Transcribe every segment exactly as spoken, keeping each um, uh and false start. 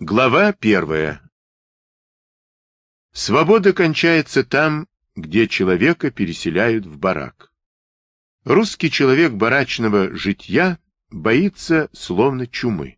Глава первая. Свобода кончается там, где человека переселяют в барак. Русский человек барачного житья боится словно чумы.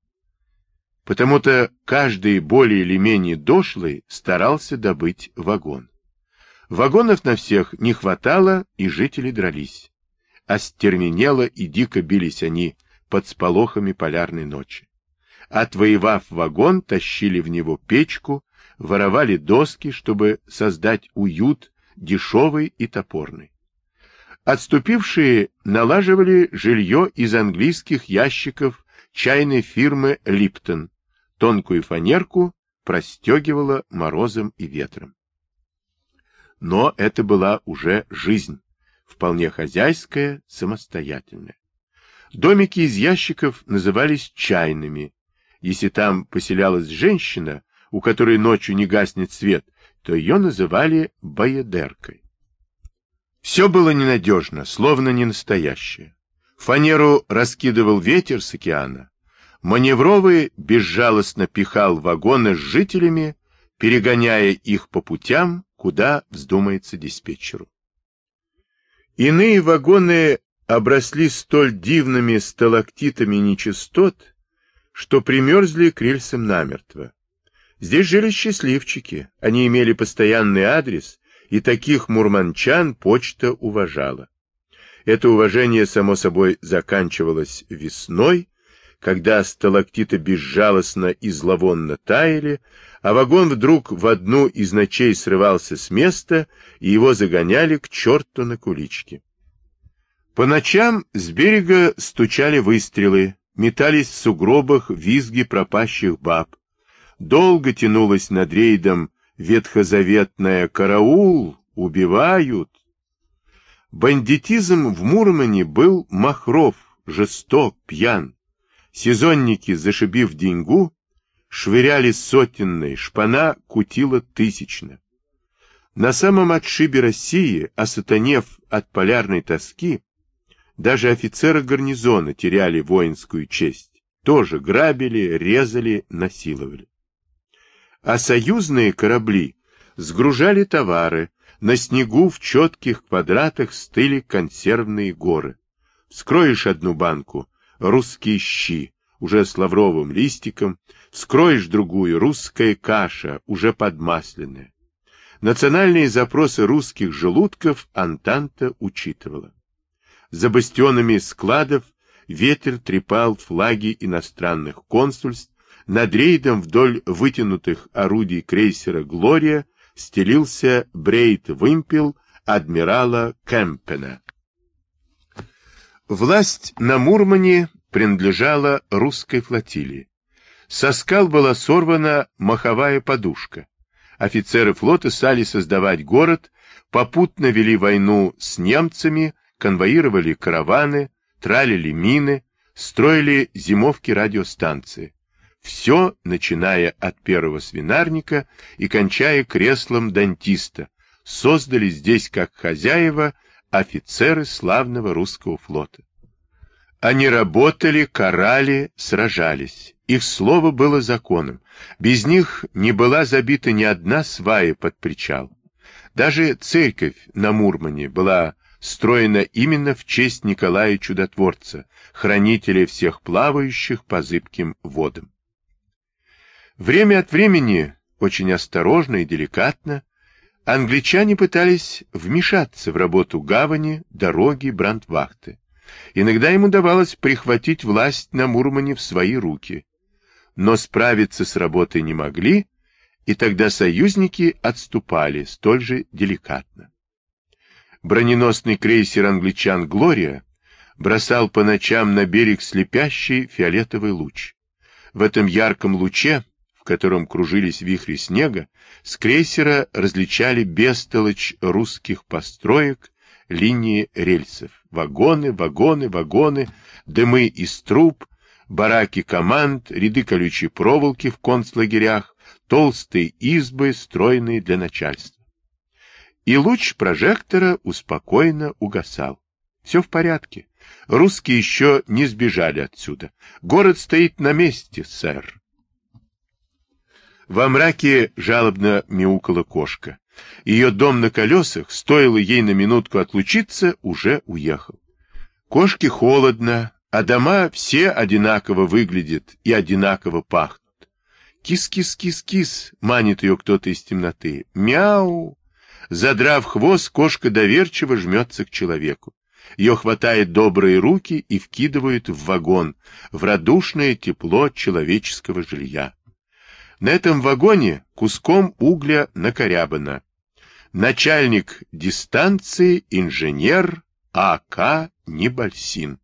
Потому-то каждый более или менее дошлый старался добыть вагон. Вагонов на всех не хватало, и жители дрались. Остервенело и дико бились они под сполохами полярной ночи. Отвоевав вагон, тащили в него печку, воровали доски, чтобы создать уют дешевый и топорный. Отступившие налаживали жилье из английских ящиков чайной фирмы «Липтон», тонкую фанерку простегивала морозом и ветром. Но это была уже жизнь, вполне хозяйская, самостоятельная. Домики из ящиков назывались чайными. Если там поселялась женщина, у которой ночью не гаснет свет, то ее называли баядеркой. Все было ненадежно, словно не настоящее. Фанеру раскидывал ветер с океана. Маневровый безжалостно пихал вагоны с жителями, перегоняя их по путям, куда вздумается диспетчеру. Иные вагоны обросли столь дивными сталактитами нечистот, что примерзли к рельсам намертво. Здесь жили счастливчики, они имели постоянный адрес, и таких мурманчан почта уважала. Это уважение, само собой, заканчивалось весной, когда сталактиты безжалостно и зловонно таяли, а вагон вдруг в одну из ночей срывался с места, и его загоняли к черту на кулички. По ночам с берега стучали выстрелы, метались в сугробах визги пропащих баб. Долго тянулась над рейдом ветхозаветная «Караул! Убивают!». Бандитизм в Мурмане был махров, жесток, пьян. Сезонники, зашибив деньгу, швыряли сотенной, шпана кутила тысячно. На самом отшибе России, осатанев от полярной тоски, даже офицеры гарнизона теряли воинскую честь, тоже грабили, резали, насиловали. А союзные корабли сгружали товары, на снегу в четких квадратах стыли консервные горы. Вскроешь одну банку — русские щи, уже с лавровым листиком, вскроешь другую — русская каша, уже подмасленная. Национальные запросы русских желудков Антанта учитывала. За бастионами складов ветер трепал флаги иностранных консульств, над рейдом вдоль вытянутых орудий крейсера «Глория» стелился брейт-вымпел адмирала Кемпена. Власть на Мурмане принадлежала русской флотилии. Со скал была сорвана маховая подушка. Офицеры флота стали создавать город, попутно вели войну с немцами, конвоировали караваны, тралили мины, строили зимовки радиостанции. Все, начиная от первого свинарника и кончая креслом дантиста, создали здесь как хозяева офицеры славного русского флота. Они работали, карали, сражались. Их слово было законом. Без них не была забита ни одна свая под причал. Даже церковь на Мурмане была строена именно в честь Николая Чудотворца, хранителя всех плавающих по зыбким водам. Время от времени, очень осторожно и деликатно, англичане пытались вмешаться в работу гавани, дороги, брандвахты. Иногда им удавалось прихватить власть на Мурмане в свои руки, но справиться с работой не могли, и тогда союзники отступали столь же деликатно. Броненосный крейсер англичан «Глория» бросал по ночам на берег слепящий фиолетовый луч. В этом ярком луче, в котором кружились вихри снега, с крейсера различали бестолочь русских построек, линии рельсов, вагоны, вагоны, вагоны, дымы из труб, бараки команд, ряды колючей проволоки в концлагерях, толстые избы, стройные для начальства. И луч прожектора успокоенно угасал. Все в порядке. Русские еще не сбежали отсюда. Город стоит на месте, сэр. Во мраке жалобно мяукала кошка. Ее дом на колесах, стоило ей на минутку отлучиться, уже уехал. Кошке холодно, а дома все одинаково выглядят и одинаково пахнут. Кис-кис-кис-кис, манит ее кто-то из темноты. Мяу! Задрав хвост, кошка доверчиво жмется к человеку. Ее хватает добрые руки и вкидывают в вагон, в радушное тепло человеческого жилья. На этом вагоне куском угля накорябано: начальник дистанции инженер А К Небольсин.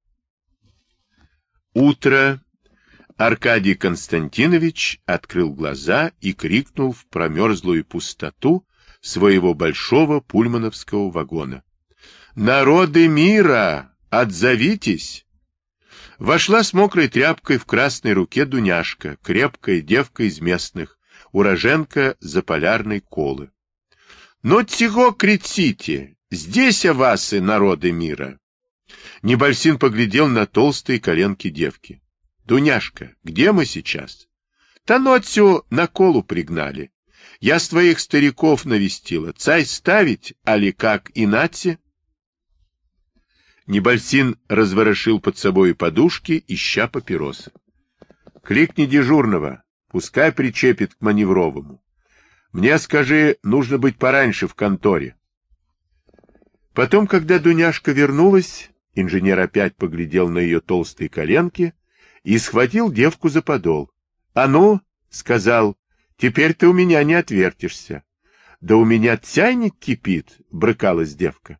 Утро. Аркадий Константинович открыл глаза и крикнул в промерзлую пустоту своего большого пульмановского вагона: «Народы мира, отзовитесь!» Вошла с мокрой тряпкой в красной руке Дуняшка, крепкая девка из местных, уроженка Заполярной Колы. «Но тего кричите! Здесь о вас и народы мира!» Небольсин поглядел на толстые коленки девки. «Дуняшка, где мы сейчас?» «Та ночью на Колу пригнали. Я с твоих стариков навестила. Царь ставить, али как иначе?» Небольсин разворошил под собой подушки, ища папиросы. «Кликни дежурного, пускай причепит к маневровому. Мне, скажи, нужно быть пораньше в конторе». Потом, когда Дуняшка вернулась, инженер опять поглядел на ее толстые коленки и схватил девку за подол. «А ну, — сказал, — теперь ты у меня не отвертишься». «Да у меня чайник кипит», — брыкалась девка.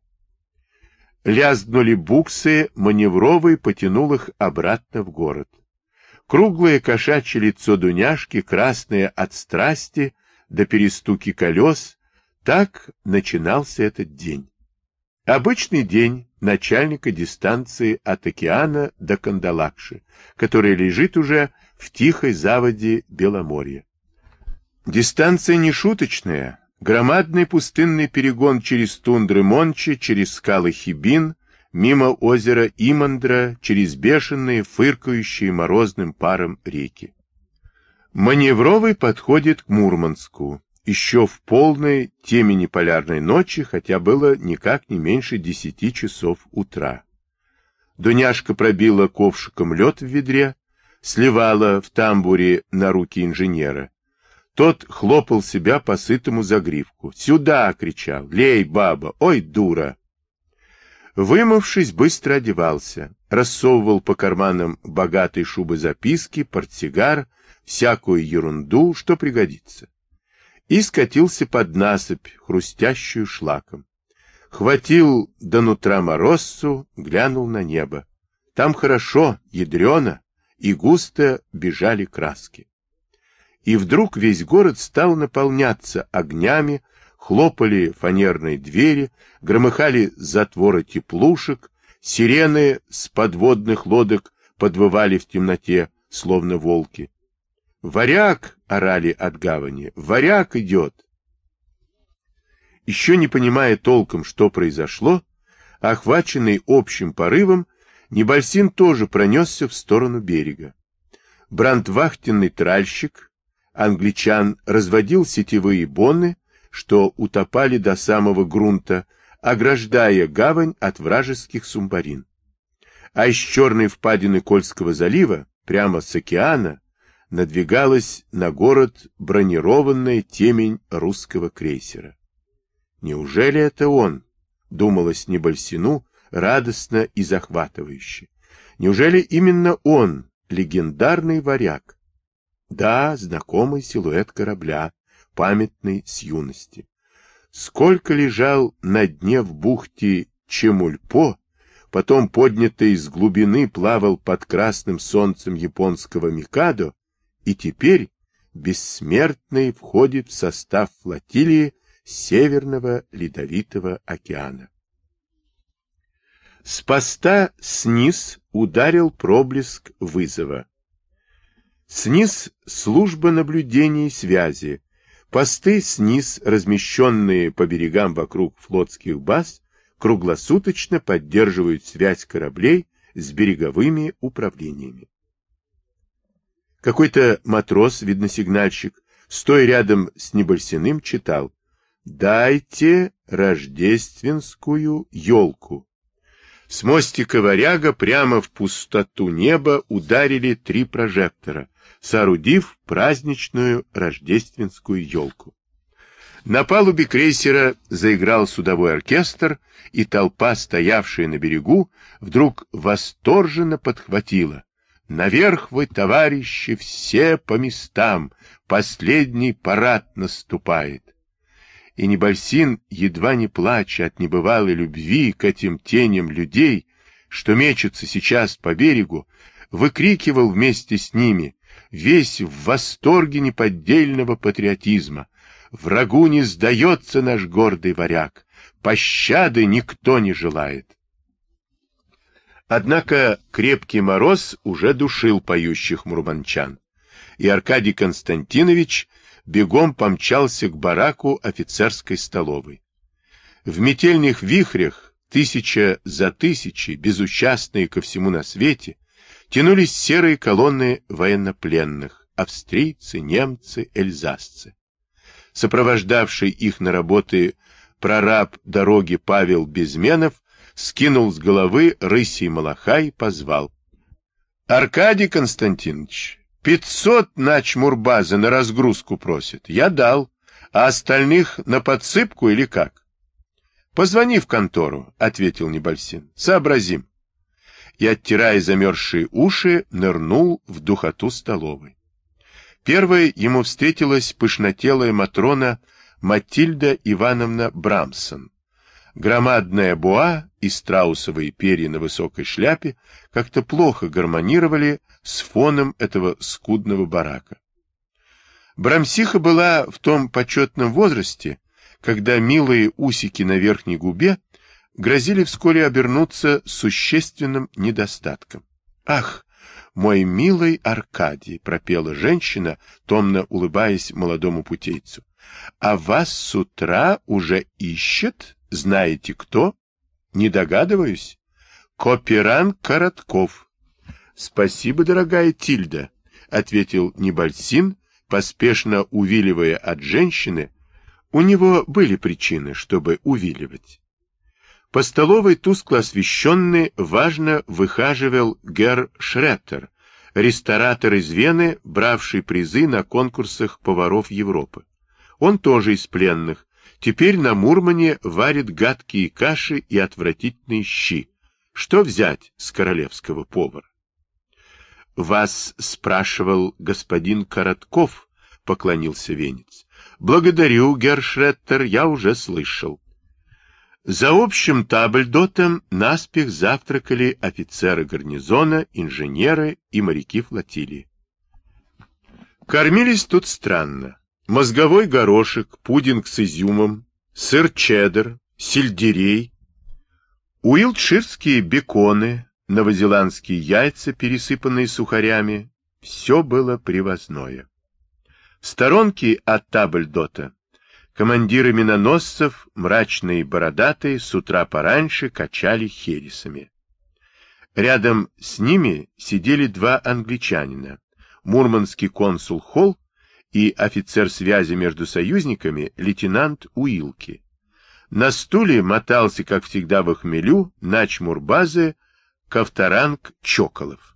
Лязгнули буксы, маневровый потянул их обратно в город. Круглое кошачье лицо Дуняшки, красное от страсти до перестуки колес, так начинался этот день. Обычный день начальника дистанции от океана до Кандалакши, который лежит уже в тихой заводе Беломорья. Дистанция не шуточная. Громадный пустынный перегон через тундры Мончи, через скалы Хибин, мимо озера Имандра, через бешеные, фыркающие морозным паром реки. Маневровый подходит к Мурманску, еще в полной темени полярной ночи, хотя было никак не меньше десяти часов утра. Дуняшка пробила ковшиком лед в ведре, сливала в тамбуре на руки инженера. Тот хлопал себя по сытому загривку. «Сюда!» — кричал. «Лей, баба! Ой, дура!» Вымывшись, быстро одевался, рассовывал по карманам богатой шубы записки, портсигар, всякую ерунду, что пригодится. И скатился под насыпь, хрустящую шлаком. Хватил до нутра морозцу, глянул на небо. Там хорошо, ядрено, и густо бежали краски. И вдруг весь город стал наполняться огнями, хлопали фанерные двери, громыхали затворы теплушек, сирены с подводных лодок подвывали в темноте, словно волки. «Варяг!» — орали от гавани. «Варяг идет!» Еще не понимая толком, что произошло, охваченный общим порывом, Небольсин тоже пронесся в сторону берега. Брандвахтенный тральщик англичан разводил сетевые бонны, что утопали до самого грунта, ограждая гавань от вражеских субмарин. А из черной впадины Кольского залива, прямо с океана, надвигалась на город бронированная темень русского крейсера. «Неужели это он?» — думалось Небольсину радостно и захватывающе. «Неужели именно он, легендарный варяг?» Да, знакомый силуэт корабля, памятный с юности. Сколько лежал на дне в бухте Чемульпо, потом поднятый из глубины плавал под красным солнцем японского Микадо, и теперь бессмертный входит в состав флотилии Северного Ледовитого океана. С поста СНИС ударил проблеск вызова. СНИС — служба наблюдения и связи. Посты СНИС, размещенные по берегам вокруг флотских баз, круглосуточно поддерживают связь кораблей с береговыми управлениями. Какой-то матрос, видно сигнальщик, стоя рядом с Небольсиным, читал: «Дайте рождественскую елку». С мостика Варяга прямо в пустоту неба ударили три прожектора, соорудив праздничную рождественскую елку. На палубе крейсера заиграл судовой оркестр, и толпа, стоявшая на берегу, вдруг восторженно подхватила: «Наверх вы, товарищи, все по местам! Последний парад наступает!» И Небольсин, едва не плача от небывалой любви к этим теням людей, что мечутся сейчас по берегу, выкрикивал вместе с ними, весь в восторге неподдельного патриотизма: «Врагу не сдается наш гордый варяг, пощады никто не желает». Однако крепкий мороз уже душил поющих мурманчан, и Аркадий Константинович бегом помчался к бараку офицерской столовой. В метельных вихрях, тысяча за тысячей, безучастные ко всему на свете, тянулись серые колонны военнопленных, австрийцы, немцы, эльзасцы. Сопровождавший их на работы прораб дороги Павел Безменов скинул с головы рысий малахай, позвал: «Аркадий Константинович, пятьсот начмурбаза на разгрузку просит. Я дал, а остальных на подсыпку или как?» «Позвони в контору», — ответил Небольсин. «Сообразим». И, оттирая замерзшие уши, нырнул в духоту столовой. Первой ему встретилась пышнотелая матрона Матильда Ивановна Брамсон. Громадная буа и страусовые перья на высокой шляпе как-то плохо гармонировали с фоном этого скудного барака. Брамсиха была в том почетном возрасте, когда милые усики на верхней губе грозили вскоре обернуться существенным недостатком. «Ах, мой милый Аркадий!» — пропела женщина, томно улыбаясь молодому путейцу. «А вас с утра уже ищет? Знаете кто?» «Не догадываюсь. Кооперант Коротков». «Спасибо, дорогая Тильда», — ответил Небольсин, поспешно увиливая от женщины. У него были причины, чтобы увиливать. По столовой, тускло освещенный, важно выхаживал герр Шреттер, ресторатор из Вены, бравший призы на конкурсах поваров Европы. Он тоже из пленных. Теперь на Мурмане варит гадкие каши и отвратительные щи. Что взять с королевского повара? — Вас спрашивал господин Коротков, — поклонился венец. — Благодарю, герр Шреттер, я уже слышал. За общим табльдотом наспех завтракали офицеры гарнизона, инженеры и моряки флотилии. Кормились тут странно. Мозговой горошек, пудинг с изюмом, сыр чеддер, сельдерей, уилтширские беконы, новозеландские яйца, пересыпанные сухарями. Все было привозное. В сторонке от табльдота командиры миноносцев, мрачные и бородатые, с утра пораньше качали хересами. Рядом с ними сидели два англичанина, мурманский консул Холл и офицер связи между союзниками лейтенант Уилки. На стуле мотался, как всегда в хмелю, начмурбазы Ковторанг Чоколов.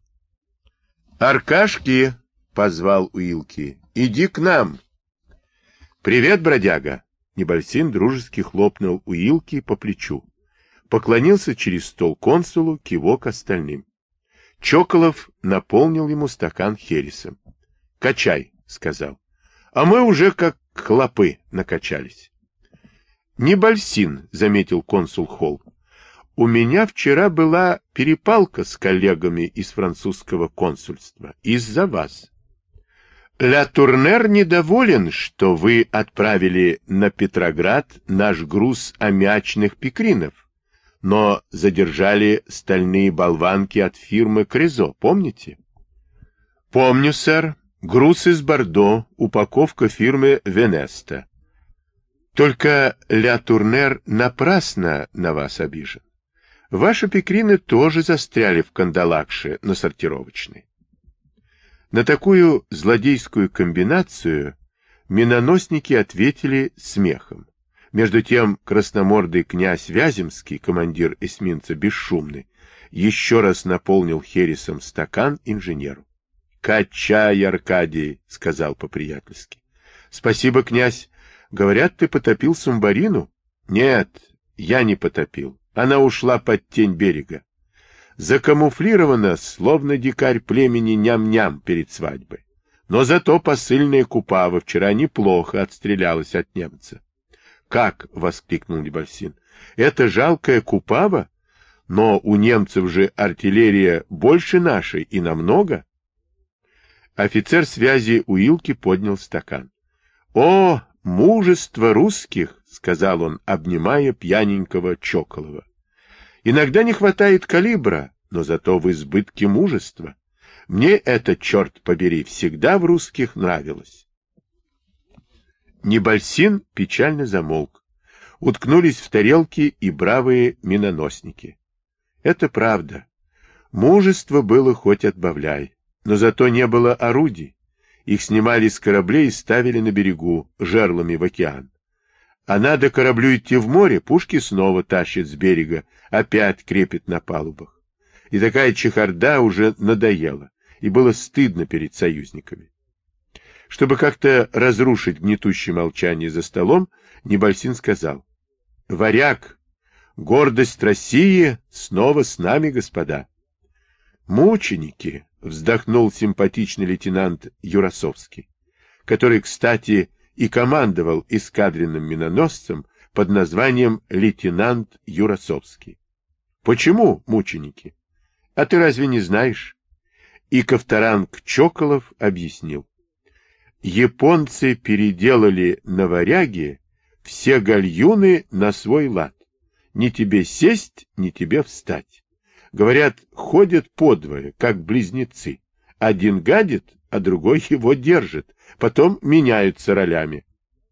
«Аркашки!» — позвал Уилки. «Иди к нам!» «Привет, бродяга!» — Небольсин дружески хлопнул Уилки по плечу. Поклонился через стол консулу, кивок остальным. Чоколов наполнил ему стакан хересом. «Качай!» — сказал. «А мы уже как клопы накачались». «Небольсин», — заметил консул Холл, — «у меня вчера была перепалка с коллегами из французского консульства из-за вас. Ля Турнер недоволен, что вы отправили на Петроград наш груз аммиачных пикринов, но задержали стальные болванки от фирмы Крезо, помните?» «Помню, сэр. Груз из Бордо, упаковка фирмы Венеста. Только Ля Турнер напрасно на вас обижен. Ваши пикрины тоже застряли в Кандалакше на сортировочной». На такую злодейскую комбинацию Миноносники ответили смехом. Между тем красномордый князь Вяземский, командир эсминца Бесшумный, еще раз наполнил хересом стакан инженеру. — Качай, Аркадий, — сказал по-приятельски. — Спасибо, князь. Говорят, ты потопил Сумбарину? — Нет, я не потопил. Она ушла под тень берега. Закамуфлирована, словно дикарь племени ням-ням перед свадьбой. Но зато посыльная Купава вчера неплохо отстрелялась от немца. — Как? — воскликнул Небольсин. — Это жалкая Купава? Но у немцев же артиллерия больше нашей и намного. Офицер связи Уилки поднял стакан. — О, мужество русских! — сказал он, обнимая пьяненького Чоколова. — Иногда не хватает калибра, но зато в избытке мужества. Мне это, черт побери, всегда в русских нравилось. Небольсин печально замолк. Уткнулись в тарелки и бравые миноносники. Это правда. Мужество было хоть отбавляй, но зато не было орудий. Их снимали с кораблей и ставили на берегу, жерлами в океан. А надо кораблю идти в море, пушки снова тащат с берега, опять крепят на палубах. И такая чехарда уже надоела, и было стыдно перед союзниками. Чтобы как-то разрушить гнетущее молчание за столом, Небольсин сказал: — Варяг, гордость России снова с нами, господа. — Мученики, — вздохнул симпатичный лейтенант Юрасовский, который, кстати, и командовал эскадренным миноносцем под названием лейтенант Юрасовский. — Почему мученики? А ты разве не знаешь? И Ковторанг Чоколов объяснил. Японцы переделали на варяге все гальюны на свой лад. Ни тебе сесть, ни тебе встать. Говорят, ходят подвое, как близнецы. Один гадит, а другой его держит. Потом меняются ролями.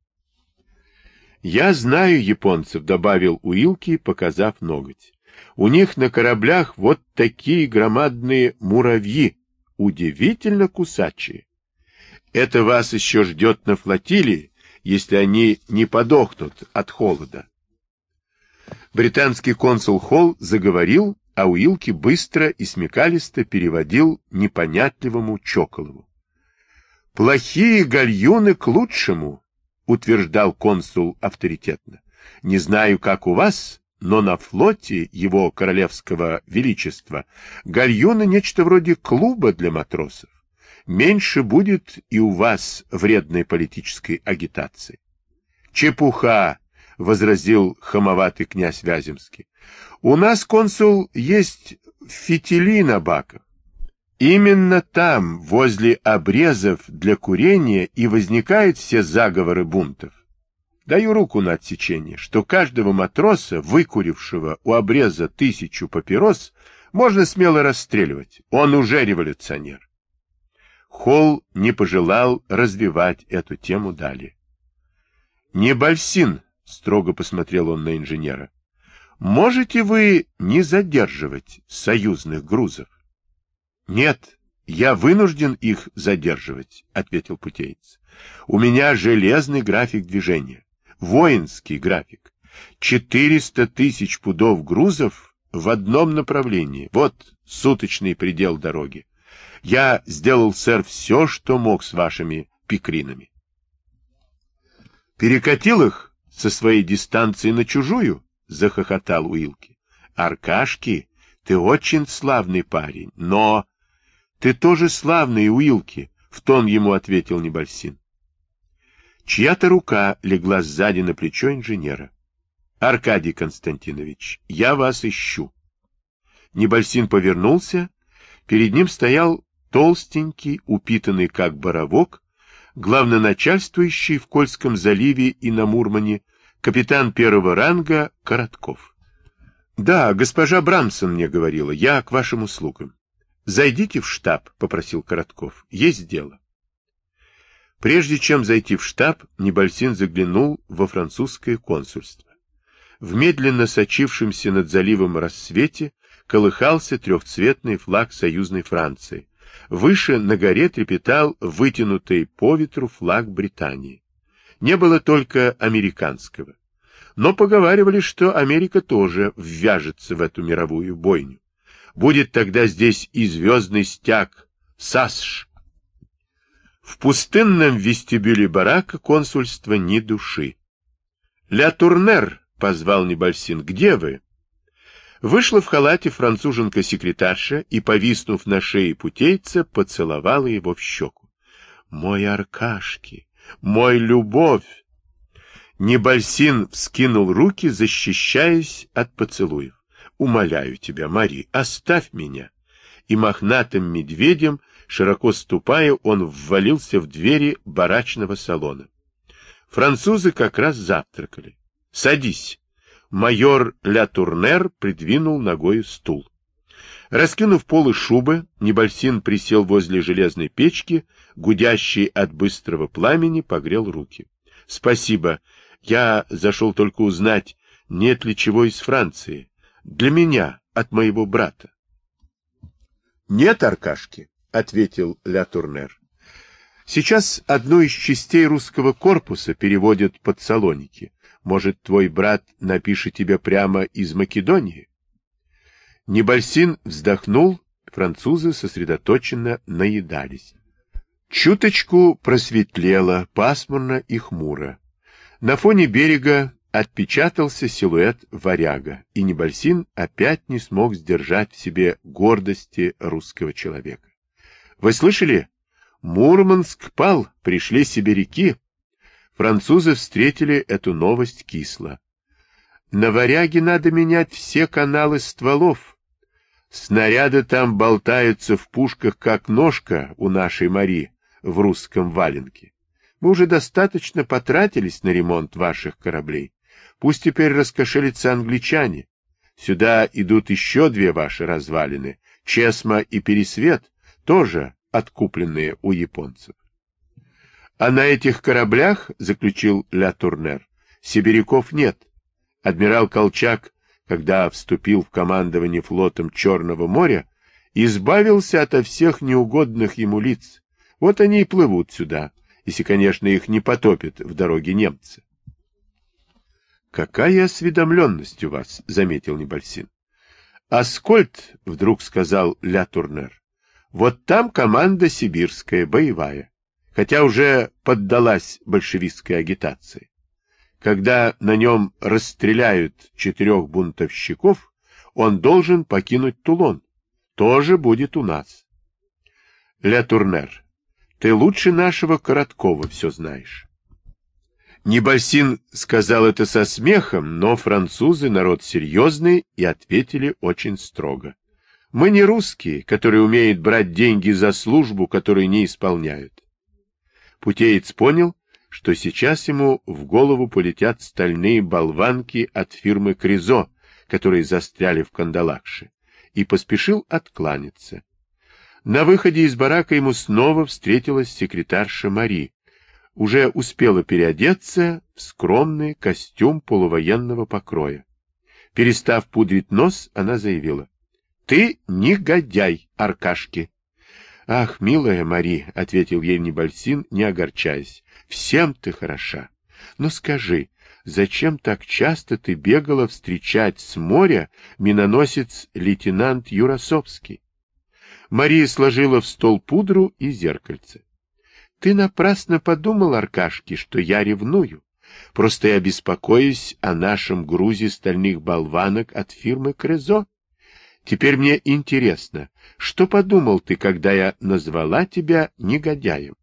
Я знаю японцев, добавил Уилки, показав ноготь. У них на кораблях вот такие громадные муравьи, удивительно кусачие. Это вас еще ждет на флотилии, если они не подохнут от холода. Британский консул Холл заговорил, а Уилки быстро и смекалисто переводил непонятливому Чоколову. «Плохие гальюны к лучшему», — утверждал консул авторитетно. «Не знаю, как у вас, но на флоте его королевского величества гальюны нечто вроде клуба для матросов. Меньше будет и у вас вредной политической агитации». «Чепуха», — возразил хамоватый князь Вяземский. «У нас, консул, есть фитили на баках. Именно там, возле обрезов для курения, и возникают все заговоры бунтов. Даю руку на отсечение, что каждого матроса, выкурившего у обреза тысячу папирос, можно смело расстреливать. Он уже революционер». Холл не пожелал развивать эту тему далее. «Небольсин», — строго посмотрел он на инженера, — «можете вы не задерживать союзных грузов?» «Нет, я вынужден их задерживать», — ответил путеец. «У меня железный график движения, воинский график. Четыреста тысяч пудов грузов в одном направлении. Вот суточный предел дороги. Я сделал, сэр, все, что мог с вашими пикринами». «Перекатил их со своей дистанции на чужую?» — захохотал Уилки. «Аркашки, ты очень славный парень, но...» «Ты тоже славный, Уилки», — в тон ему ответил Небольсин. Чья-то рука легла сзади на плечо инженера. «Аркадий Константинович, я вас ищу». Небольсин повернулся. Перед ним стоял толстенький, упитанный как боровок, главноначальствующий в Кольском заливе и на Мурмане, капитан первого ранга Коротков. «Да, госпожа Брамсон мне говорила, я к вашим услугам». «Зайдите в штаб», — попросил Коротков. «Есть дело». Прежде чем зайти в штаб, Небольсин заглянул во французское консульство. В медленно сочившемся над заливом рассвете колыхался трехцветный флаг союзной Франции. Выше на горе трепетал вытянутый по ветру флаг Британии. Не было только американского. Но поговаривали, что Америка тоже ввяжется в эту мировую бойню. Будет тогда здесь и звездный стяг САСШ. В пустынном вестибюле барака консульства ни души. «Ля Турнер», — позвал Небольсин, — «где вы?» Вышла в халате француженка-секретарша и, повиснув на шее путейца, поцеловала его в щеку. «Мой Аркашки! Мой любовь!» Небольсин вскинул руки, защищаясь от поцелуев. «Умоляю тебя, Мари, оставь меня!» И мохнатым медведем, широко ступая, он ввалился в двери барачного салона. Французы как раз завтракали. «Садись!» Майор Ля Турнер придвинул ногою стул. Раскинув полы шубы, Небольсин присел возле железной печки, гудящей от быстрого пламени, погрел руки. — Спасибо. Я зашел только узнать, нет ли чего из Франции. Для меня, от моего брата. — Нет, Аркашки, — ответил Ля Турнер. — Сейчас одну из частей русского корпуса переводят под Салоники. Может, твой брат напишет тебе прямо из Македонии? Небольсин вздохнул, французы сосредоточенно наедались. Чуточку просветлело, пасмурно и хмуро. На фоне берега отпечатался силуэт варяга, и Небольсин опять не смог сдержать в себе гордости русского человека. Вы слышали? Мурманск пал, пришли сибиряки. Французы встретили эту новость кисло. На варяге надо менять все каналы стволов. Снаряды там болтаются в пушках, как ножка у нашей Мари в русском валенке. Мы уже достаточно потратились на ремонт ваших кораблей. Пусть теперь раскошелятся англичане. Сюда идут еще две ваши развалины, Чесма и Пересвет, тоже откупленные у японцев. А на этих кораблях, заключил Ля Турнер, сибиряков нет. Адмирал Колчак, когда вступил в командование флотом Черного моря, избавился ото всех неугодных ему лиц. Вот они и плывут сюда, если, конечно, их не потопят в дороге немцы. «Какая осведомленность у вас», — заметил Небольсин. «Аскольд», — вдруг сказал Ля Турнер, — «вот там команда сибирская, боевая, хотя уже поддалась большевистской агитации. Когда на нем расстреляют четырех бунтовщиков, он должен покинуть Тулон. Тоже будет у нас. Ля Турнер, ты лучше нашего Короткова все знаешь». Небольсин сказал это со смехом, но французы народ серьезный и ответили очень строго. Мы не русские, которые умеют брать деньги за службу, которую не исполняют. Путеец понял, что сейчас ему в голову полетят стальные болванки от фирмы Кризо, которые застряли в кандалакше, и поспешил откланяться. На выходе из барака ему снова встретилась секретарша Мари. Уже успела переодеться в скромный костюм полувоенного покроя. Перестав пудрить нос, она заявила: «Ты негодяй, Аркашки!» «Ах, милая Мари», — ответил ей Небольсин, не огорчаясь, — «всем ты хороша. Но скажи, зачем так часто ты бегала встречать с моря миноносец лейтенант Юрасовский?» Мария сложила в стол пудру и зеркальце. «Ты напрасно подумал, Аркашки, что я ревную. Просто я беспокоюсь о нашем грузе стальных болванок от фирмы Крезо. Теперь мне интересно, что подумал ты, когда я назвала тебя негодяем?»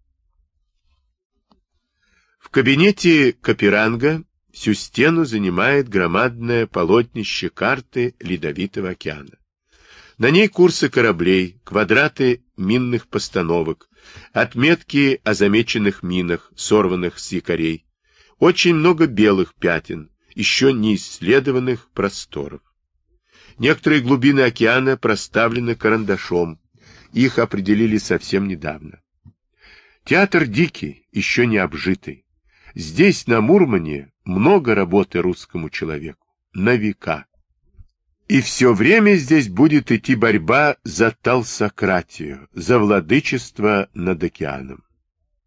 В кабинете Каперанга всю стену занимает громадное полотнище карты Ледовитого океана. На ней курсы кораблей, квадраты минных постановок, отметки о замеченных минах, сорванных с якорей, очень много белых пятен, еще не исследованных просторов. Некоторые глубины океана проставлены карандашом, их определили совсем недавно. Театр дикий, еще не обжитый. Здесь, на Мурмане, много работы русскому человеку, на века. И все время здесь будет идти борьба за талсократию, за владычество над океаном.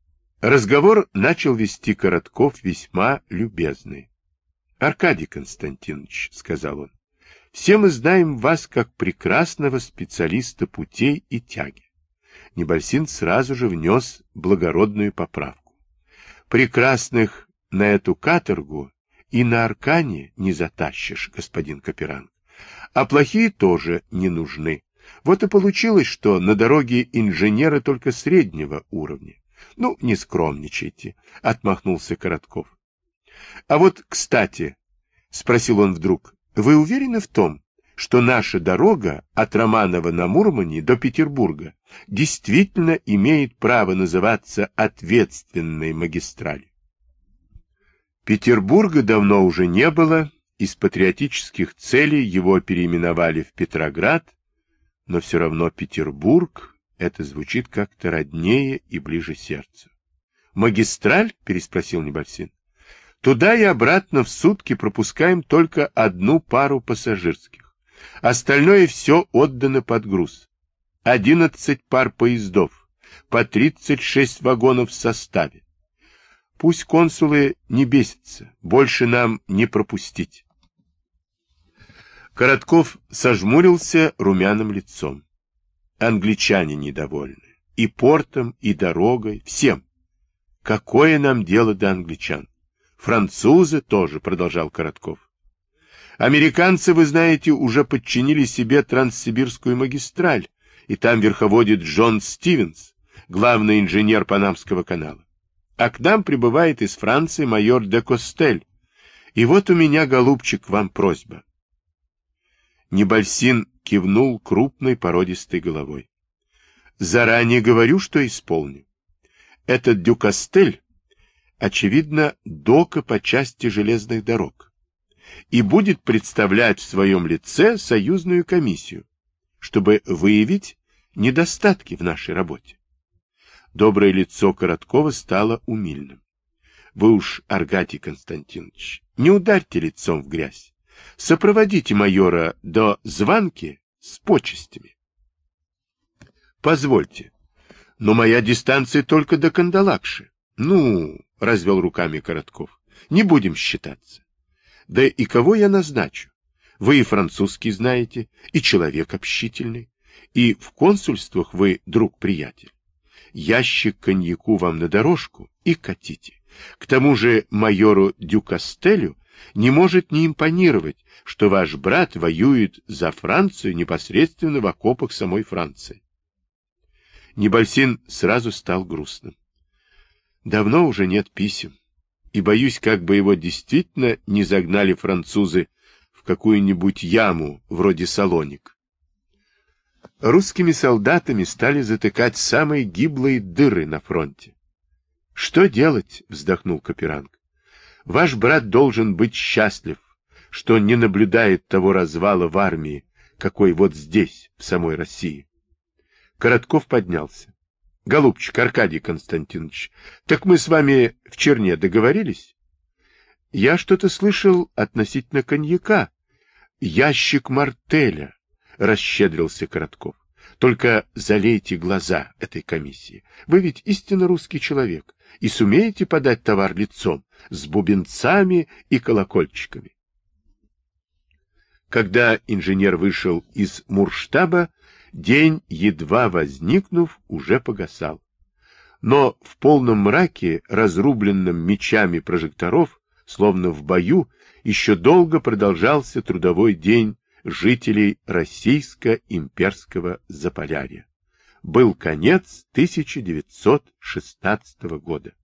Разговор начал вести Коротков весьма любезный. — Аркадий Константинович, — сказал он, — все мы знаем вас как прекрасного специалиста путей и тяги. Небольсин сразу же внес благородную поправку. Прекрасных на эту каторгу и на Аркане не затащишь, господин Каперанг, а плохие тоже не нужны. Вот и получилось, что на дороге инженеры только среднего уровня. Ну, не скромничайте, — отмахнулся Коротков. — А вот, кстати, — спросил он вдруг, — вы уверены в том, что наша дорога от Романова на Мурмане до Петербурга действительно имеет право называться ответственной магистралью? Петербурга давно уже не было, из патриотических целей его переименовали в Петроград, но все равно Петербург — это звучит как-то роднее и ближе сердцу. «Магистраль?» — переспросил Небольсин. «Туда и обратно в сутки пропускаем только одну пару пассажирских. Остальное все отдано под груз. Одиннадцать пар поездов, по тридцать шесть вагонов в составе. Пусть консулы не бесятся, больше нам не пропустить». Коротков сожмурился румяным лицом. Англичане недовольны. И портом, и дорогой, всем. Какое нам дело до англичан? Французы тоже, продолжал Коротков. Американцы, вы знаете, уже подчинили себе Транссибирскую магистраль, и там верховодит Джон Стивенс, главный инженер Панамского канала. А к нам прибывает из Франции майор де Костель. И вот у меня, голубчик, вам просьба. Небольсин кивнул крупной породистой головой. Заранее говорю, что исполню. Этот Дюкастель, очевидно, дока по части железных дорог, и будет представлять в своем лице союзную комиссию, чтобы выявить недостатки в нашей работе. Доброе лицо Короткова стало умильным. Вы уж, Аркадий Константинович, не ударьте лицом в грязь. Сопроводите майора до Званки с почестями. Позвольте, но моя дистанция только до Кандалакши. Ну, развел руками Коротков, не будем считаться. Да и кого я назначу? Вы и французский знаете, и человек общительный, и в консульствах вы друг-приятель. Ящик коньяку вам на дорожку и катите. К тому же майору Дюкастелю не может не импонировать, что ваш брат воюет за Францию непосредственно в окопах самой Франции. Небольсин сразу стал грустным. Давно уже нет писем, и боюсь, как бы его действительно не загнали французы в какую-нибудь яму вроде Салоник. Русскими солдатами стали затыкать самые гиблые дыры на фронте. — Что делать? — вздохнул Каперанг. — Ваш брат должен быть счастлив, что не наблюдает того развала в армии, какой вот здесь, в самой России. Коротков поднялся. — Голубчик, Аркадий Константинович, так мы с вами в Черне договорились? — Я что-то слышал относительно коньяка. Ящик мартеля, — расщедрился Коротков. — Только залейте глаза этой комиссии. Вы ведь истинно русский человек и сумеете подать товар лицом, с бубенцами и колокольчиками. Когда инженер вышел из мурштаба, день, едва возникнув, уже погасал. Но в полном мраке, разрубленном мечами прожекторов, словно в бою, еще долго продолжался трудовой день жителей российско-имперского Заполярья. Был конец тысяча девятьсот шестнадцатого года.